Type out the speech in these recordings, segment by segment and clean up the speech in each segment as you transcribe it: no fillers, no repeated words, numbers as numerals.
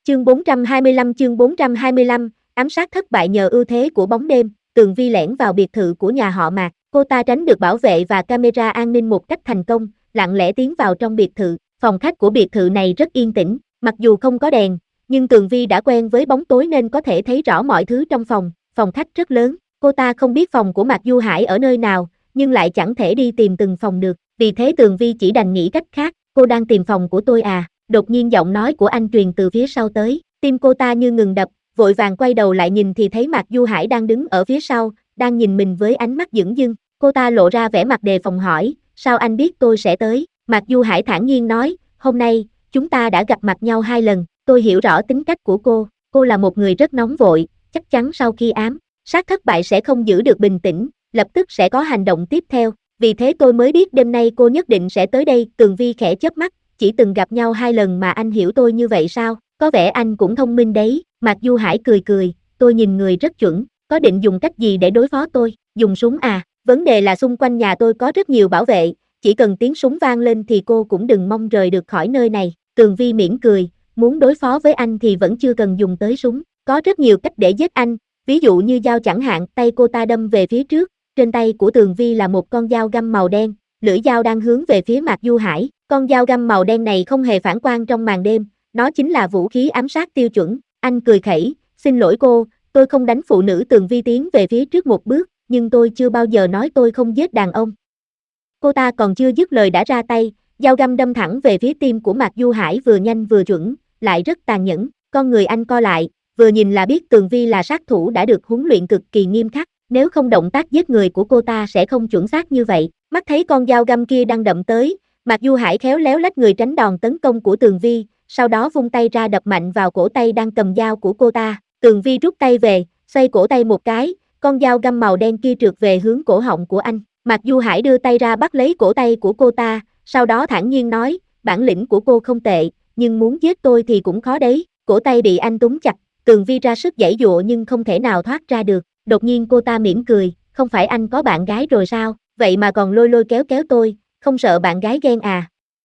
Chương 425, ám sát thất bại nhờ ưu thế của bóng đêm, Tường Vi lẻn vào biệt thự của nhà họ Mạc, cô ta tránh được bảo vệ và camera an ninh một cách thành công, lặng lẽ tiến vào trong biệt thự. Phòng khách của biệt thự này rất yên tĩnh, mặc dù không có đèn, nhưng Tường Vi đã quen với bóng tối nên có thể thấy rõ mọi thứ trong phòng khách rất lớn. Cô ta không biết phòng của Mạc Du Hải ở nơi nào, nhưng lại chẳng thể đi tìm từng phòng được, vì thế Tường Vi chỉ đành nghĩ cách khác. Cô đang tìm phòng của tôi à? Đột nhiên giọng nói của anh truyền từ phía sau tới, tim cô ta như ngừng đập, vội vàng quay đầu lại nhìn thì thấy Mạc Du Hải đang đứng ở phía sau, đang nhìn mình với ánh mắt dửng dưng. Cô ta lộ ra vẻ mặt đề phòng hỏi, sao anh biết tôi sẽ tới? Mạc Du Hải thản nhiên nói, hôm nay, chúng ta đã gặp mặt nhau 2 lần, tôi hiểu rõ tính cách của cô là một người rất nóng vội, chắc chắn sau khi ám sát thất bại sẽ không giữ được bình tĩnh, lập tức sẽ có hành động tiếp theo, vì thế tôi mới biết đêm nay cô nhất định sẽ tới đây. Tường Vi khẽ chớp mắt, chỉ từng gặp nhau 2 lần mà anh hiểu tôi như vậy sao? Có vẻ anh cũng thông minh đấy. Mạc Du Hải cười, tôi nhìn người rất chuẩn, có định dùng cách gì để đối phó tôi? Dùng súng à? Vấn đề là xung quanh nhà tôi có rất nhiều bảo vệ, chỉ cần tiếng súng vang lên thì cô cũng đừng mong rời được khỏi nơi này. Tường Vi mỉm cười, muốn đối phó với anh thì vẫn chưa cần dùng tới súng, có rất nhiều cách để giết anh, ví dụ như dao chẳng hạn. Tay cô ta đâm về phía trước, trên tay của Tường Vi là một con dao găm màu đen, lưỡi dao đang hướng về phía Mạc Du Hải. Con dao găm màu đen này không hề phản quang trong màn đêm, nó chính là vũ khí ám sát tiêu chuẩn. Anh cười khẩy, xin lỗi cô, tôi không đánh phụ nữ. Tường Vi tiến về phía trước một bước, nhưng tôi chưa bao giờ nói tôi không giết đàn ông. Cô ta còn chưa dứt lời đã ra tay, dao găm đâm thẳng về phía tim của Mạc Du Hải, vừa nhanh vừa chuẩn, lại rất tàn nhẫn. Con người anh co lại, vừa nhìn là biết Tường Vi là sát thủ đã được huấn luyện cực kỳ nghiêm khắc, nếu không động tác giết người của cô ta sẽ không chuẩn xác như vậy. Mắt thấy con dao găm kia đang đâm tới, Mạc Du Hải khéo léo lách người tránh đòn tấn công của Tường Vi, sau đó vung tay ra đập mạnh vào cổ tay đang cầm dao của cô ta. Tường Vi rút tay về, xoay cổ tay một cái, con dao găm màu đen kia trượt về hướng cổ họng của anh. Mạc Du Hải đưa tay ra bắt lấy cổ tay của cô ta, sau đó thản nhiên nói, bản lĩnh của cô không tệ, nhưng muốn giết tôi thì cũng khó đấy. Cổ tay bị anh túm chặt, Tường Vi ra sức giãy giụa nhưng không thể nào thoát ra được. Đột nhiên cô ta mỉm cười, không phải anh có bạn gái rồi sao, vậy mà còn lôi kéo tôi, không sợ bạn gái ghen à?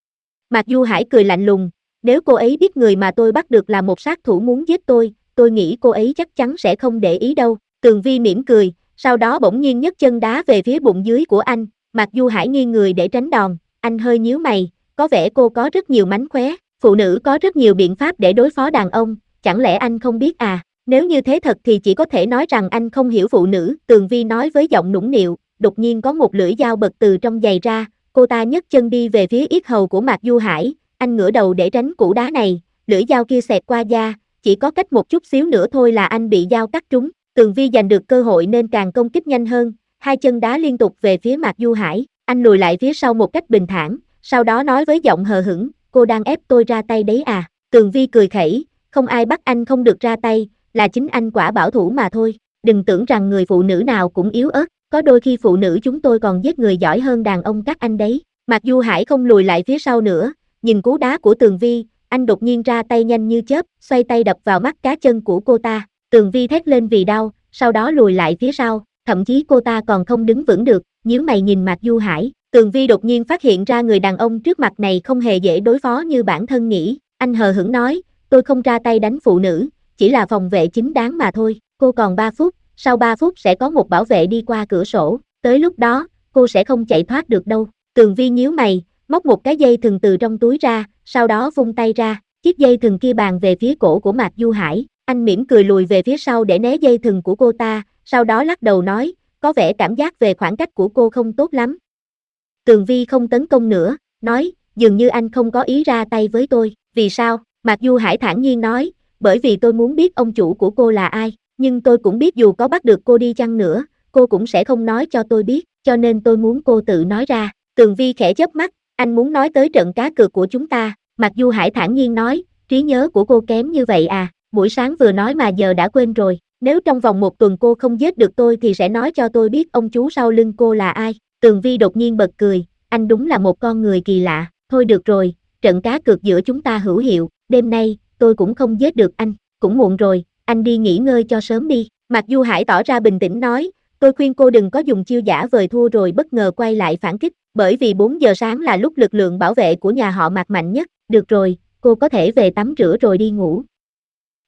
Mạc Du Hải cười lạnh lùng, nếu cô ấy biết người mà tôi bắt được là một sát thủ muốn giết tôi nghĩ cô ấy chắc chắn sẽ không để ý đâu. Tường Vi mỉm cười, sau đó bỗng nhiên nhấc chân đá về phía bụng dưới của anh. Mạc Du Hải nghiêng người để tránh đòn, anh hơi nhíu mày, có vẻ cô có rất nhiều mánh khóe, phụ nữ có rất nhiều biện pháp để đối phó đàn ông, chẳng lẽ anh không biết à? Nếu như thế thật thì chỉ có thể nói rằng anh không hiểu phụ nữ. Tường Vi nói với giọng nũng nịu, đột nhiên có một lưỡi dao bật từ trong giày ra, cô ta nhấc chân đi về phía yết hầu của Mạc Du Hải, anh ngửa đầu để tránh cú đá này, lưỡi dao kia xẹt qua da, chỉ có cách một chút xíu nữa thôi là anh bị dao cắt trúng. Tường Vi giành được cơ hội nên càng công kích nhanh hơn, 2 chân đá liên tục về phía Mạc Du Hải, anh lùi lại phía sau một cách bình thản, sau đó nói với giọng hờ hững, cô đang ép tôi ra tay đấy à? Tường Vi cười khẩy, không ai bắt anh không được ra tay, là chính anh quả bảo thủ mà thôi, đừng tưởng rằng người phụ nữ nào cũng yếu ớt, có đôi khi phụ nữ chúng tôi còn giết người giỏi hơn đàn ông các anh đấy. Mạc Du Hải không lùi lại phía sau nữa, nhìn cú đá của Tường Vi, anh đột nhiên ra tay nhanh như chớp, xoay tay đập vào mắt cá chân của cô ta. Tường Vi thét lên vì đau, sau đó lùi lại phía sau, thậm chí cô ta còn không đứng vững được, nhíu mày nhìn Mạc Du Hải. Tường Vi đột nhiên phát hiện ra người đàn ông trước mặt này không hề dễ đối phó như bản thân nghĩ, anh hờ hững nói, tôi không ra tay đánh phụ nữ, chỉ là phòng vệ chính đáng mà thôi, cô còn 3 phút, sau 3 phút sẽ có một bảo vệ đi qua cửa sổ, tới lúc đó, cô sẽ không chạy thoát được đâu. Tường Vi nhíu mày, móc một cái dây thừng từ trong túi ra, sau đó vung tay ra, chiếc dây thừng kia bàng về phía cổ của Mạc Du Hải, anh mỉm cười lùi về phía sau để né dây thừng của cô ta, sau đó lắc đầu nói, có vẻ cảm giác về khoảng cách của cô không tốt lắm. Tường Vi không tấn công nữa, nói, dường như anh không có ý ra tay với tôi, vì sao? Mạc Du Hải thản nhiên nói, bởi vì tôi muốn biết ông chủ của cô là ai, nhưng tôi cũng biết dù có bắt được cô đi chăng nữa, cô cũng sẽ không nói cho tôi biết, cho nên tôi muốn cô tự nói ra. Tường Vi khẽ chớp mắt, anh muốn nói tới trận cá cược của chúng ta. Mạc Du Hải thản nhiên nói, trí nhớ của cô kém như vậy à, buổi sáng vừa nói mà giờ đã quên rồi, nếu trong vòng 1 tuần cô không giết được tôi thì sẽ nói cho tôi biết ông chú sau lưng cô là ai. Tường Vi đột nhiên bật cười, anh đúng là một con người kỳ lạ, thôi được rồi, trận cá cược giữa chúng ta hữu hiệu, đêm nay, tôi cũng không giết được anh, cũng muộn rồi, anh đi nghỉ ngơi cho sớm đi. Mạc Du Hải tỏ ra bình tĩnh nói, tôi khuyên cô đừng có dùng chiêu giả vời thua rồi bất ngờ quay lại phản kích, bởi vì 4 giờ sáng là lúc lực lượng bảo vệ của nhà họ Mạc mạnh nhất, được rồi, cô có thể về tắm rửa rồi đi ngủ.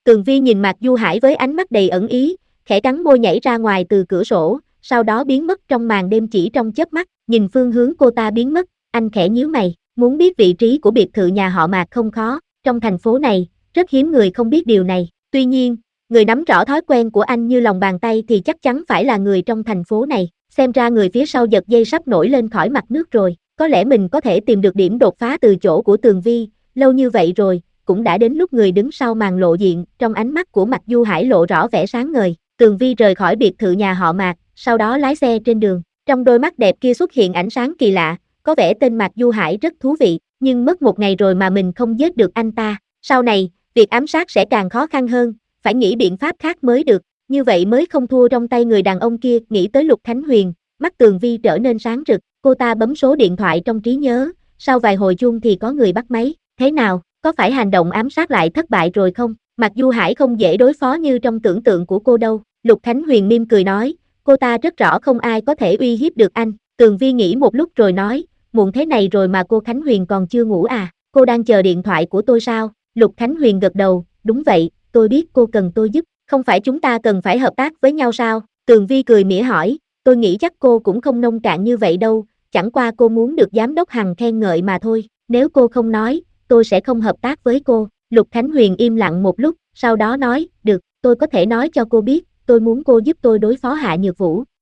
Tường Vi nhìn Mạc Du Hải với ánh mắt đầy ẩn ý, khẽ cắn môi nhảy ra ngoài từ cửa sổ, sau đó biến mất trong màn đêm chỉ trong chớp mắt, nhìn phương hướng cô ta biến mất, anh khẽ nhíu mày, muốn biết vị trí của biệt thự nhà họ Mạc không khó, trong thành phố này, rất hiếm người không biết điều này, tuy nhiên, người nắm rõ thói quen của anh như lòng bàn tay thì chắc chắn phải là người trong thành phố này, xem ra người phía sau giật dây sắp nổi lên khỏi mặt nước rồi, có lẽ mình có thể tìm được điểm đột phá từ chỗ của Tường Vi, lâu như vậy rồi, cũng đã đến lúc người đứng sau màn lộ diện, trong ánh mắt của Mạc Du Hải lộ rõ vẻ sáng ngời, Tường Vi rời khỏi biệt thự nhà họ Mạc, sau đó lái xe trên đường, trong đôi mắt đẹp kia xuất hiện ánh sáng kỳ lạ, có vẻ tên Mạc Du Hải rất thú vị, nhưng mất một ngày rồi mà mình không giết được anh ta, sau này, việc ám sát sẽ càng khó khăn hơn, phải nghĩ biện pháp khác mới được, như vậy mới không thua trong tay người đàn ông kia, nghĩ tới Lục Khánh Huyền, mắt Tường Vi trở nên sáng rực, cô ta bấm số điện thoại trong trí nhớ, sau vài hồi chuông thì có người bắt máy, thế nào, có phải hành động ám sát lại thất bại rồi không? Mạc Du Hải không dễ đối phó như trong tưởng tượng của cô đâu, Lục Khánh Huyền mỉm cười nói, cô ta rất rõ không ai có thể uy hiếp được anh, Tường Vi nghĩ một lúc rồi nói, muộn thế này rồi mà cô Khánh Huyền còn chưa ngủ à, cô đang chờ điện thoại của tôi sao? Lục Khánh Huyền gật đầu, đúng vậy, tôi biết cô cần tôi giúp, không phải chúng ta cần phải hợp tác với nhau sao? Tường Vi cười mỉa hỏi, tôi nghĩ chắc cô cũng không nông cạn như vậy đâu, chẳng qua cô muốn được giám đốc Hằng khen ngợi mà thôi, nếu cô không nói, tôi sẽ không hợp tác với cô. Lục Khánh Huyền im lặng một lúc, sau đó nói, được, tôi có thể nói cho cô biết, tôi muốn cô giúp tôi đối phó Hạ Nhược Vũ,